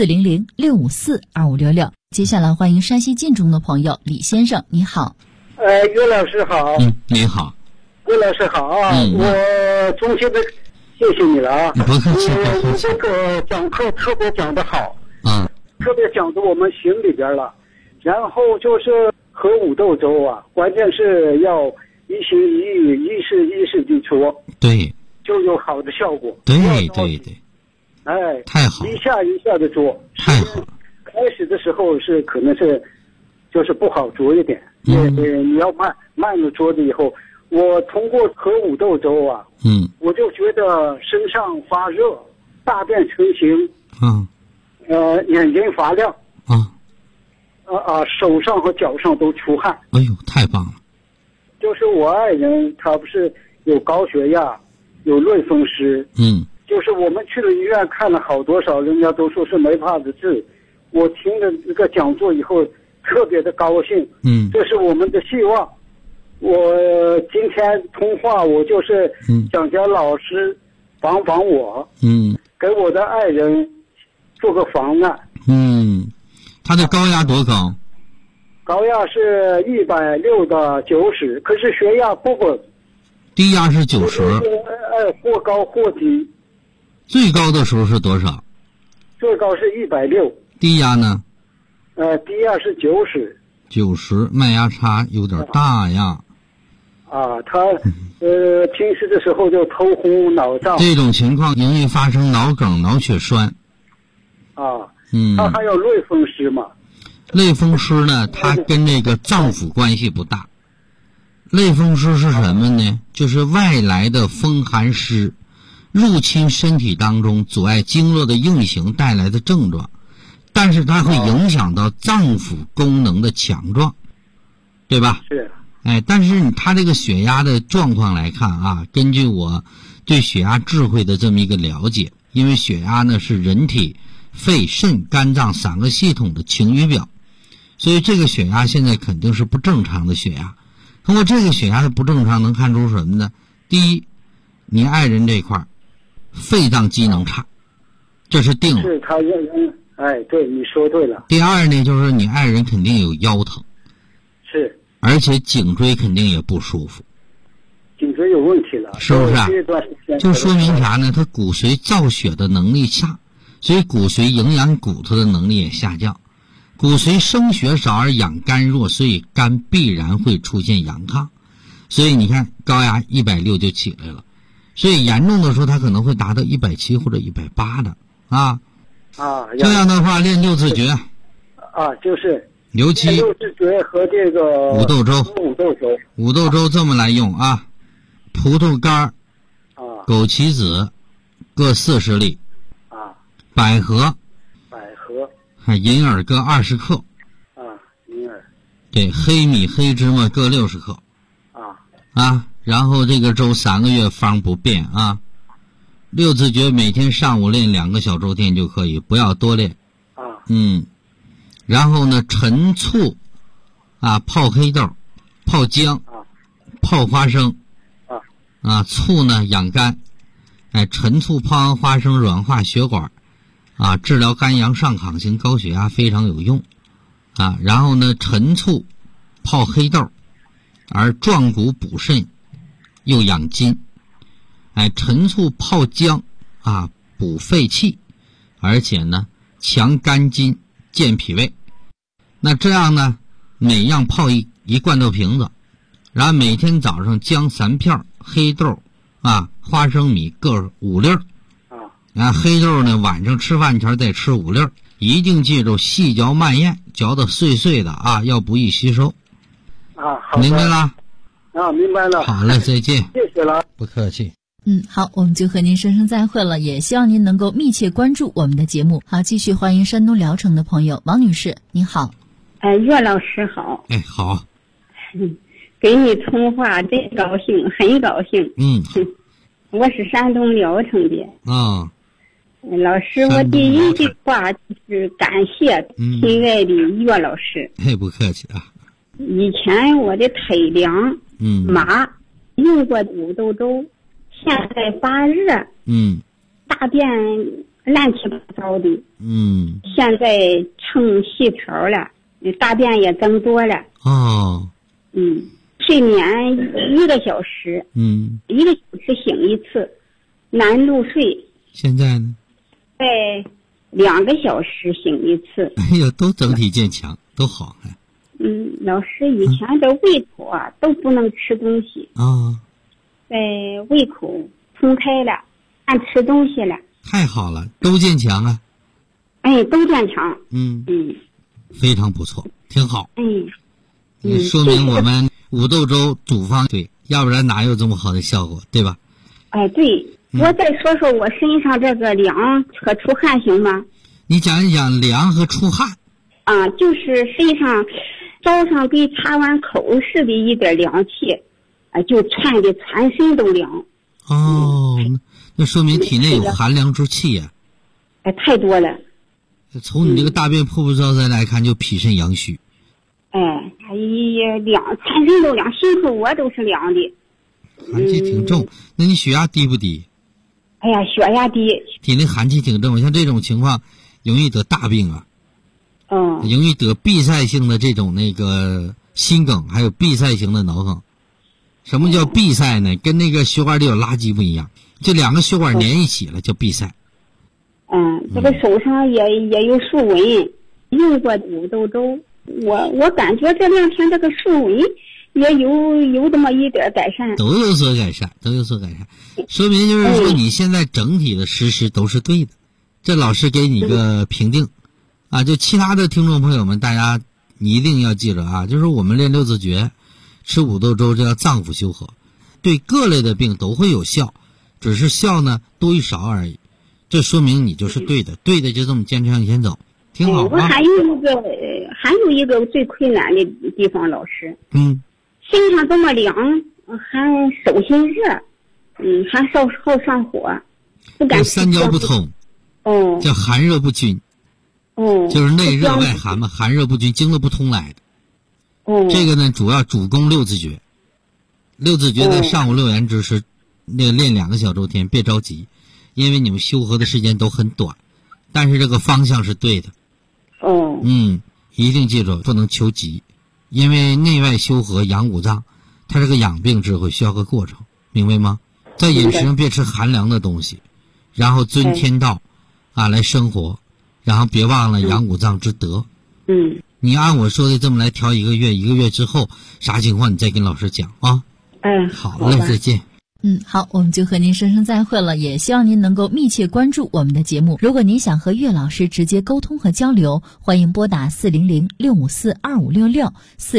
400-654-2566。接下来欢迎山西晋中的朋友李先生，你好。 岳老师好。 你好。 岳老师好啊！我衷心的谢谢你了啊！ 不客气。 你这个讲课特别讲得好，特别讲到我们心里边了。然后就是喝五豆粥啊，关键是要一心一意、一事地做， 对， 就有好的效果。 对，太好， 一下的做， 太好。 开始的时候是可能是就是不好做一点，你要慢了做的以后，我通过喝五豆粥啊，我就觉得身上发热，大便成型，眼睛发亮，手上和脚上都出汗。 哎呦，太棒了！ 就是我爱人，他不是有高血压，有类风湿，就是我们去了医院看了好多少，人家都说是没法子治。我听了这个讲座以后，特别的高兴。这是我们的希望。我今天通话，我就是想叫老师帮我，给我的爱人做个方案。 他的高压多高？ 高压是160到90，可是血压不稳。 低压是90。 或高或低。 最高的时候是多少？ 最高是160。 低压呢？ 低压是90。 90，脉压差有点大呀。 他平时的时候就头昏脑胀。 这种情况容易发生脑梗、脑血栓。 他还有类风湿嘛？ 类风湿呢，它跟这个脏腑关系不大。类风湿是什么呢？就是外来的风寒湿入侵身体当中，阻碍经络的运行带来的症状，但是它会影响到脏腑功能的强壮，对吧？ 是。 但是他这个血压的状况来看啊，根据我对血压智慧的这么一个了解，因为血压呢是人体肺、肾、肝脏3个系统的晴雨表，所以这个血压现在肯定是不正常的血压。通过这个血压的不正常能看出什么呢？第一，你爱人这块肺脏机能差，这是定了。 是他对，你说对了。 第二呢，就是你爱人肯定有腰疼。 是。 而且颈椎肯定也不舒服。 颈椎有问题了。 是不是啊？就说明啥呢？他骨髓造血的能力差，所以骨髓营养骨头的能力也下降。骨髓生血少而养肝弱，所以肝必然会出现阳亢。所以你看高压160就起来了，所以严重的时候它可能会达到170或者180的这样的话练六字诀就是尤其六字诀和这个五豆粥这么来用啊，葡萄干枸杞子各40粒百合银耳各20克银耳对，黑米黑芝麻各60克然后这个粥3个月方不变六字诀每天上午练2个小周天就可以，不要多练然后呢陈醋泡黑豆泡姜泡花生醋呢养肝陈醋泡完花生软化血管治疗肝阳上亢型高血压非常有用然后呢陈醋泡黑豆而壮骨补肾又养筋陈醋泡姜补肺气，而且呢强肝筋健脾胃。那这样呢每样泡一罐头瓶子，然后每天早上姜3片，黑豆花生米各5粒黑豆呢晚上吃饭前再吃5粒，一定记住细嚼慢咽，嚼得碎碎的要不易吸收好， 明白了明白了。 好了，再见。 谢谢了， 不客气。 好，我们就和您说声再会了，也希望您能够密切关注我们的节目。好，继续欢迎山东聊城的朋友王女士，您好。 岳老师好。 好。 跟你通话真高兴，很高兴。我是山东聊城的。老师，我第一句话就是感谢亲爱的岳老师。 不客气以前我的腿凉麻用过五豆粥，现在发热大便乱七八糟的现在成细条了，大便也增多了睡眠1个小时1个小时醒一次，难入睡。 现在呢在2个小时醒一次。 都整体健强，都好老师以前的胃口都不能吃东西在胃口通开了，按吃东西了。 太好了，都健强都健强非常不错，挺好说明我们五豆粥组方对，要不然哪有这么好的效果，对吧？ 对，我再说说我身上这个凉和出汗行吗？ 你讲一讲凉和出汗就是身上早上给擦完口似的一点凉气就窜的全身都凉那说明体内有寒凉之气太多了。 从你这个大便破布招灾来看，就脾肾阳虚凉，全身都凉，心口我都是凉的。 寒气挺重那你血压低不低？ 血压低， 体内寒气挺重，像这种情况容易得大病容易得闭塞性的这种那个心梗，还有闭塞型的脑梗。什么叫闭塞呢？跟那个血管里有垃圾不一样，这2个血管连一起了叫闭塞。 这个手上也有竖纹，用过五豆粥，我感觉这2天这个竖纹也有这么一点改善， 都有所改善，说明就是说你现在整体的实施都是对的。这老师给你个评定啊，就其他的听众朋友们，大家你一定要记着啊，就是我们练六字诀，吃五豆粥，这叫脏腑修和，对各类的病都会有效，只是效呢多与少而已。这说明你就是对的，对的就这么坚持向前走，挺好啊。 我还有一个最困难的地方，老师。身上这么凉，还手心热，还好上火，不敢。 三焦不通，叫寒热不均，就是内热外寒嘛，寒热不均，经络不通来的。这个呢，主攻六字诀，六字诀在上午6元之时，那个练2个小周天，别着急，因为你们修和的时间都很短，但是这个方向是对的。一定记住，不能求急。因为内外修和养五脏，它这个养病智慧需要个过程，明白吗？在饮食上别吃寒凉的东西，然后遵天道来生活，然后别忘了养五脏之德。你按我说的这么来调1个月，1个月之后啥情况你再跟老师讲啊。好嘞，再见。 好，我们就和您说声再会了，也希望您能够密切关注我们的节目。如果您想和岳老师直接沟通和交流，欢迎拨打400-654-2566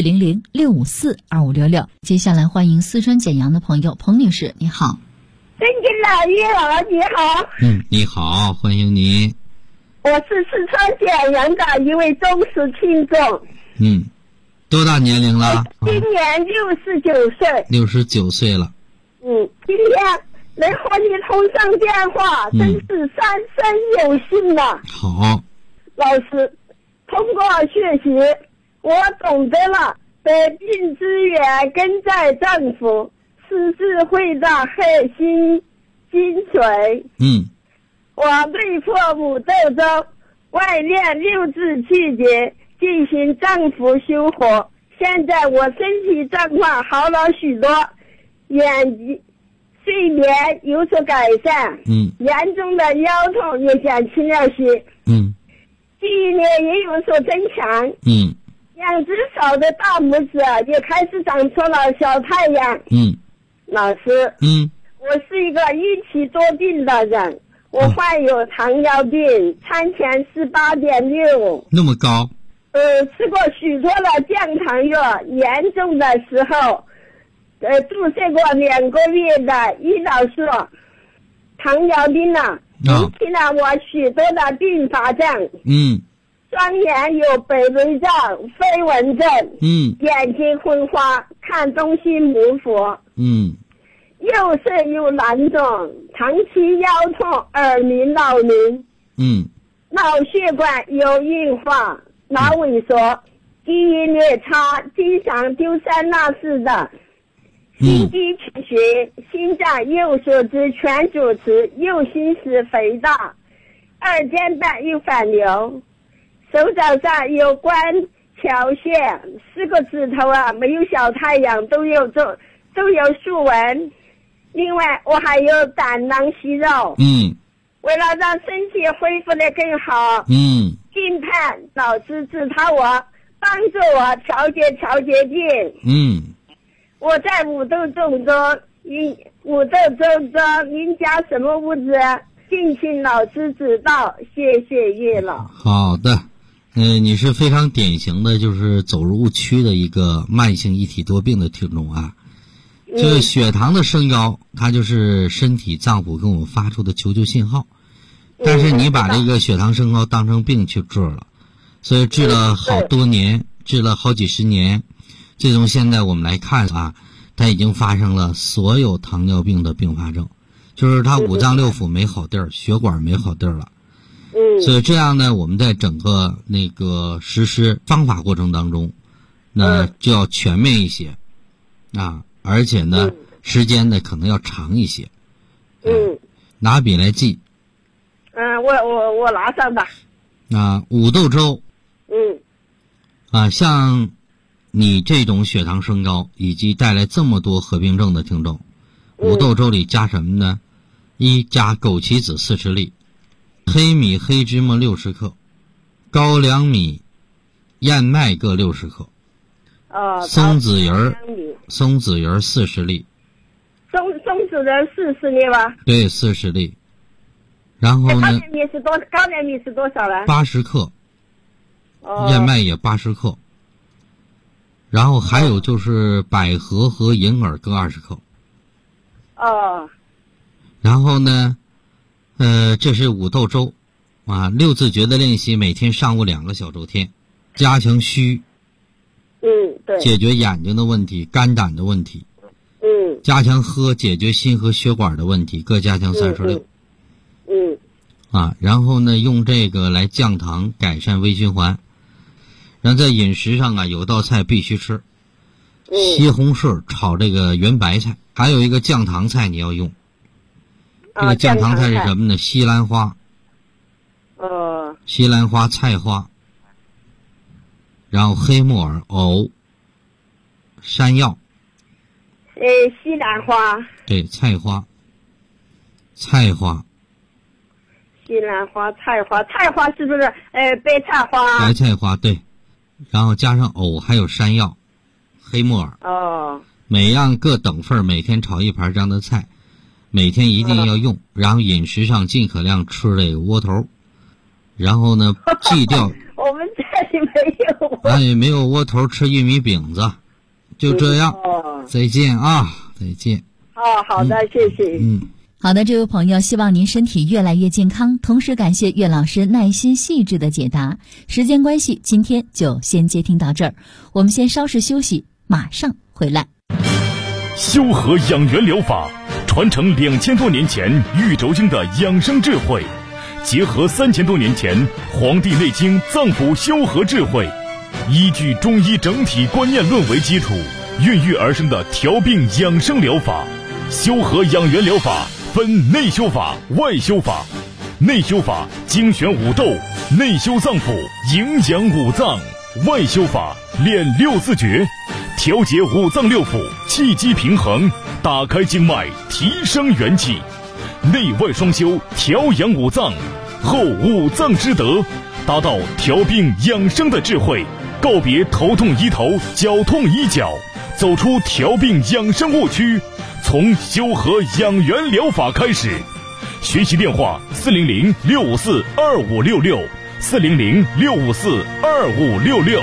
400-654-2566。接下来欢迎四川简阳的朋友彭女士，你好。 尊敬的岳老你好。 你好，欢迎您。 我是四川简阳的一位忠实听众。 多大年龄了？ 今年69岁。 69岁了。 今天能和你通上电话，真是三生有幸了。 好， 老师，通过学习，我懂得了得病之源根在脏腑，是智慧的核心精髓。我内服五豆粥，外练六字气节，进行脏腑修和。现在我身体状况好了许多。眼睛、睡眠有所改善，严重的腰痛也减轻了些，记忆力也有所增强，两只手的大拇指也开始长出了小太阳。老师，我是一个一体多病的人，我患有糖尿病，餐前18.6， 那么高。 吃过许多的降糖药，严重的时候。注射过2个月的胰岛素，糖尿病引起了我许多的并发症。双眼有北内障、飞蚊症，眼睛昏花，看东西模糊。右肾有囊肿，长期腰痛、耳鸣、脑鸣。脑血管有硬化、脑萎缩，记忆力差，经常丢三落四的。心肌缺血，心脏右手指全主持，右心室肥大，2尖瓣有反流，手掌上有关桥线，4个指头没有小太阳，都有竖纹。另外我还有胆囊息肉。为了让身体恢复得更好，近盼老师指导我，帮助我调节病。我在五豆粥中，您加什么物质？敬请老师指导，谢谢岳老。 好的，你是非常典型的，就是走入误区的一个慢性一体多病的听众啊。这个血糖的升高，它就是身体脏腑跟我们发出的求救信号，但是你把这个血糖升高当成病去治了，所以治了好多年，治了好几十年。最终现在我们来看它已经发生了所有糖尿病的并发症，就是它五脏六腑没好地儿，血管没好地儿了。所以这样呢，我们在整个那个实施方法过程当中，那就要全面一些而且呢，时间呢可能要长一些。拿笔来记。 我拿上吧。 五豆粥。像你这种血糖升高以及带来这么多合并症的听众，五豆粥里加什么呢？一加枸杞子40粒，黑米黑芝麻60克，高粱米燕麦各60克。 松子仁40粒。 松子仁40粒吧？ 对，40粒。然后呢？高粱米是多少了 ？80克。燕麦也80克。然后还有就是百合和银耳各20克。然后呢，这是五豆粥，六字诀的练习，每天上午2个小周天，加强虚。 对。 解决眼睛的问题、肝胆的问题。加强喝，解决心和血管的问题，各加强36。然后呢，用这个来降糖，改善微循环。然后在饮食上啊，有道菜必须吃，西红柿炒这个圆白菜，还有一个降糖菜你要用。这个降糖菜是什么呢？西兰花。西兰花、菜花，然后黑木耳、藕、山药。 西兰花。 对，菜花。西兰花、菜花是不是白菜花？ 白菜花，对。然后加上藕，还有山药、黑木耳。每样各等份，每天炒1盘这样的菜，每天一定要用。然后饮食上尽可量吃这个窝头。然后呢，忌掉。 我们这里没有。 没有窝头，吃玉米饼子。就这样。再见啊，再见。 好的，谢谢。 好的，这位朋友，希望您身体越来越健康，同时感谢岳老师耐心细致的解答。时间关系，今天就先接听到这儿，我们先稍事休息，马上回来。 修和养元疗法传承2000多年前玉轴经的养生智慧，结合3000多年前《黄帝内经》脏腑修和智慧，依据中医整体观念论为基础，孕育而生的调病养生疗法。修和养元疗法分内修法、外修法。内修法精选五豆，内修脏腑，营养五脏；外修法练6字诀，调节五脏六腑，气机平衡，打开经脉，提升元气。内外双修，调养五脏，后五脏之德，达到调病养生的智慧，告别头痛医头，脚痛医脚，走出调病养生误区，从修和养元疗法开始。学习电话400-654-2566 400-654-2566。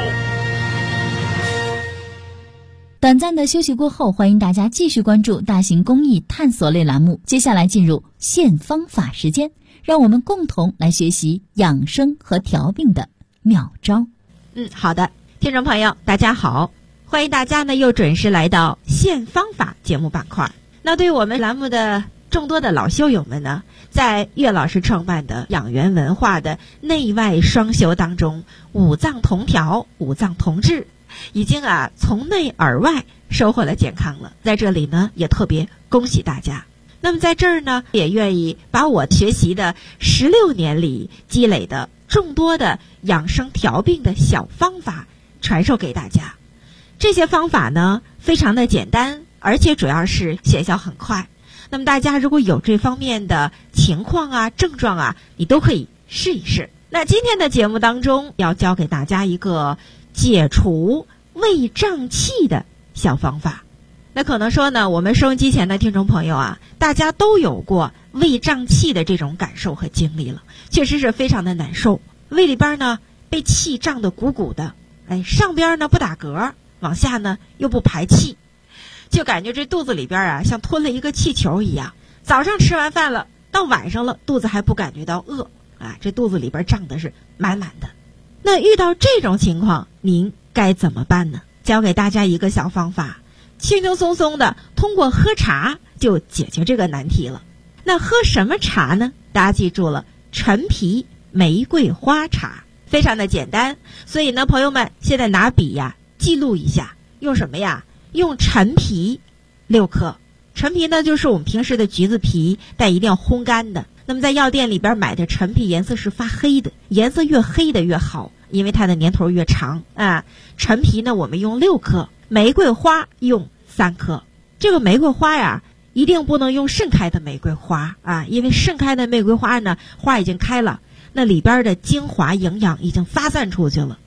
短暂的休息过后，欢迎大家继续关注大型公益探索类栏目。接下来进入现方法时间，让我们共同来学习养生和调病的妙招。 好的，听众朋友大家好，欢迎大家呢又准时来到现方法节目板块。那对于我们栏目的众多的老修友们呢，在岳老师创办的养元文化的内外双修当中，五脏同调，五脏同治，已经从内而外收获了健康了。在这里呢也特别恭喜大家。那么在这儿呢，也愿意把我学习的16年里积累的众多的养生调病的小方法传授给大家。这些方法呢非常的简单，而且主要是见效很快。那么大家如果有这方面的情况症状你都可以试一试。那今天的节目当中要教给大家一个解除胃胀气的小方法。那可能说呢，我们收音机前的听众朋友大家都有过胃胀气的这种感受和经历了，确实是非常的难受。胃里边呢被气胀得鼓鼓的，上边呢不打嗝，往下呢又不排气，就感觉这肚子里边像吞了一个气球一样。早上吃完饭了，到晚上了，肚子还不感觉到饿这肚子里边胀的是满满的。那遇到这种情况，您该怎么办呢？教给大家一个小方法，轻轻松松的通过喝茶就解决这个难题了。那喝什么茶呢？大家记住了，陈皮玫瑰花茶，非常的简单。所以呢，朋友们现在拿笔记录一下，用什么呀？用陈皮6克。陈皮呢就是我们平时的橘子皮，但一定要烘干的。那么在药店里边买的陈皮颜色是发黑的，颜色越黑的越好，因为它的年头越长陈皮呢我们用6克，玫瑰花用3克。这个玫瑰花一定不能用盛开的玫瑰花因为盛开的玫瑰花呢，花已经开了，那里边的精华营养已经发散出去了，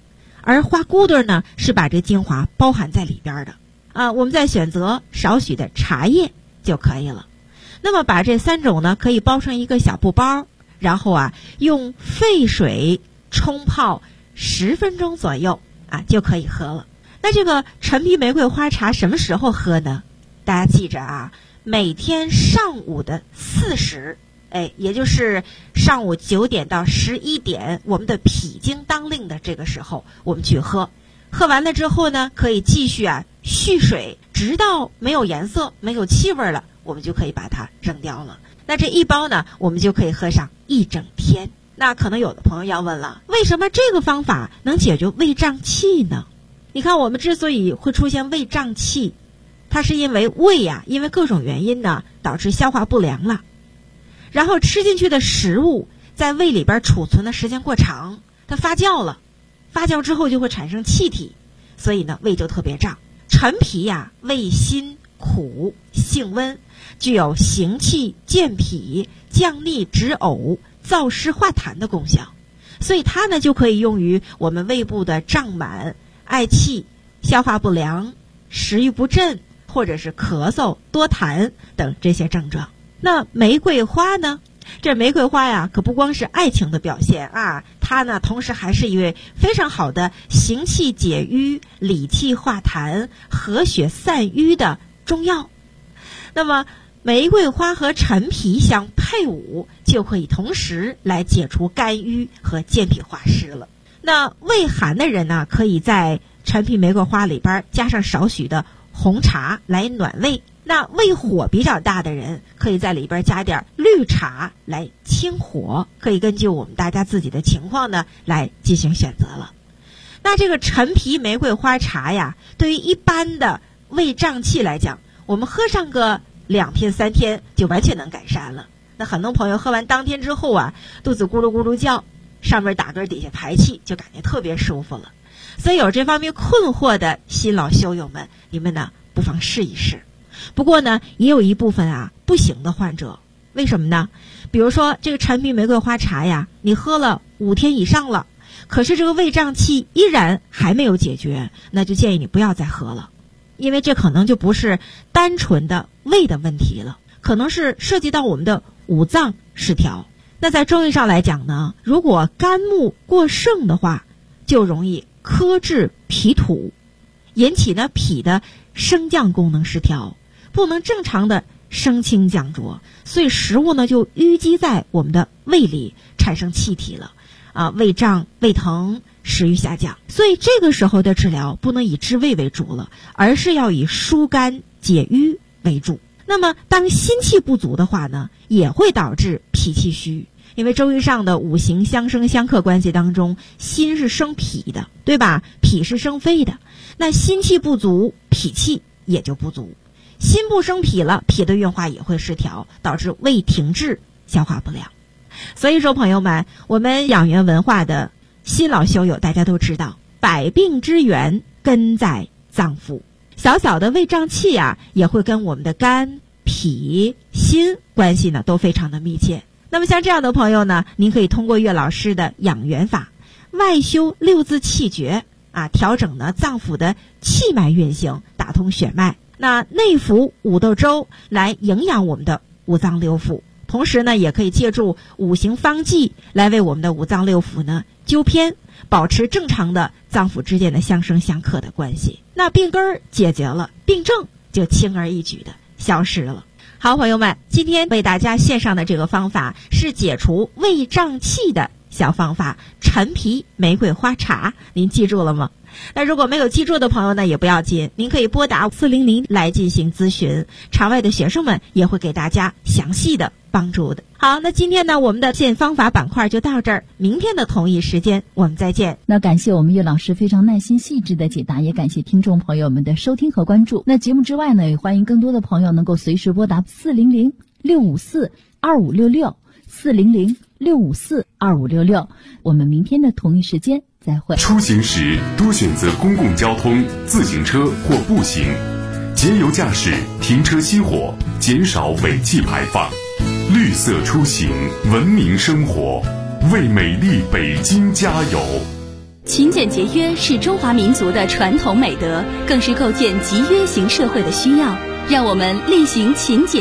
而花骨朵呢是把这精华包含在里边的。我们再选择少许的茶叶就可以了。那么把这3种呢可以包成一个小布包，然后用沸水冲泡10分钟左右就可以喝了。那这个陈皮玫瑰花茶什么时候喝呢？大家记着每天上午的4时，也就是上午9点到11点，我们的脾经当令的这个时候我们去喝。喝完了之后呢，可以继续蓄水，直到没有颜色没有气味了，我们就可以把它扔掉了。那这一包呢我们就可以喝上1整天。那可能有的朋友要问了，为什么这个方法能解决胃胀气呢？你看我们之所以会出现胃胀气，它是因为胃因为各种原因呢导致消化不良了，然后吃进去的食物在胃里边储存的时间过长，它发酵了，发酵之后就会产生气体，所以呢胃就特别胀。陈皮味辛苦性温，具有行气健脾降逆止呕燥湿化痰的功效，所以它呢就可以用于我们胃部的胀满、嗳气、消化不良、食欲不振，或者是咳嗽多痰等这些症状。那玫瑰花呢，这玫瑰花可不光是爱情的表现它呢同时还是一位非常好的行气解瘀、理气化痰、和血散瘀的中药。那么玫瑰花和陈皮相配伍，就可以同时来解除肝郁和健脾化湿了。那胃寒的人呢，可以在陈皮玫瑰花里边加上少许的红茶来暖胃。那胃火比较大的人，可以在里边加点绿茶来清火，可以根据我们大家自己的情况呢来进行选择了。那这个陈皮玫瑰花茶对于一般的胃胀气来讲，我们喝上个2天3天就完全能改善了。那很多朋友喝完当天之后肚子咕噜咕噜叫，上面打嗝底下排气，就感觉特别舒服了。所以有这方面困惑的新老修友们，你们呢不妨试一试。不过呢也有一部分不行的患者，为什么呢？比如说这个陈皮玫瑰花茶你喝了5天以上了，可是这个胃胀气依然还没有解决，那就建议你不要再喝了。因为这可能就不是单纯的胃的问题了，可能是涉及到我们的五脏失调。那在中医上来讲呢，如果肝木过盛的话，就容易克制脾土，引起呢脾的升降功能失调，不能正常的升清降浊，所以食物呢就淤积在我们的胃里，产生气体了胃胀、胃疼、食欲下降。所以这个时候的治疗不能以治胃为主了，而是要以疏肝解郁为主。那么当心气不足的话呢，也会导致脾气虚。因为中医上的五行相生相克关系当中，心是生脾的，对吧？脾是生肺的。那心气不足，脾气也就不足。心不生脾了，脾的运化也会失调，导致胃停滞，消化不良。所以说朋友们，我们养元文化的新老修友大家都知道，百病之源根在脏腑。小小的胃胀气也会跟我们的肝、脾、心关系呢都非常的密切。那么像这样的朋友呢，您可以通过岳老师的养元法，外修6字气诀调整呢脏腑的气脉运行，打通血脉。那内服五豆粥来营养我们的五脏六腑，同时呢也可以借助五行方剂来为我们的五脏六腑呢纠偏，保持正常的脏腑之间的相生相克的关系。那病根儿解决了，病症就轻而易举的消失了。好，朋友们，今天为大家献上的这个方法是解除胃胀气的小方法，陈皮玫瑰花茶，您记住了吗？那如果没有记住的朋友呢，也不要紧，您可以拨打400来进行咨询，场外的学生们也会给大家详细的帮助的。好，那今天呢，我们的现方法板块就到这儿，明天的同一时间我们再见。 那感谢我们岳老师非常耐心细致的解答，也感谢听众朋友们的收听和关注。那节目之外呢，也欢迎更多的朋友能够随时拨打400-654-2566，400-654-2566。我们明天的同一时间再会。 出行时多选择公共交通、自行车或步行，节油驾驶，停车熄火，减少尾气排放。绿色出行，文明生活，为美丽北京加油。 勤俭节约是中华民族的传统美德，更是构建集约型社会的需要。让我们厉行勤俭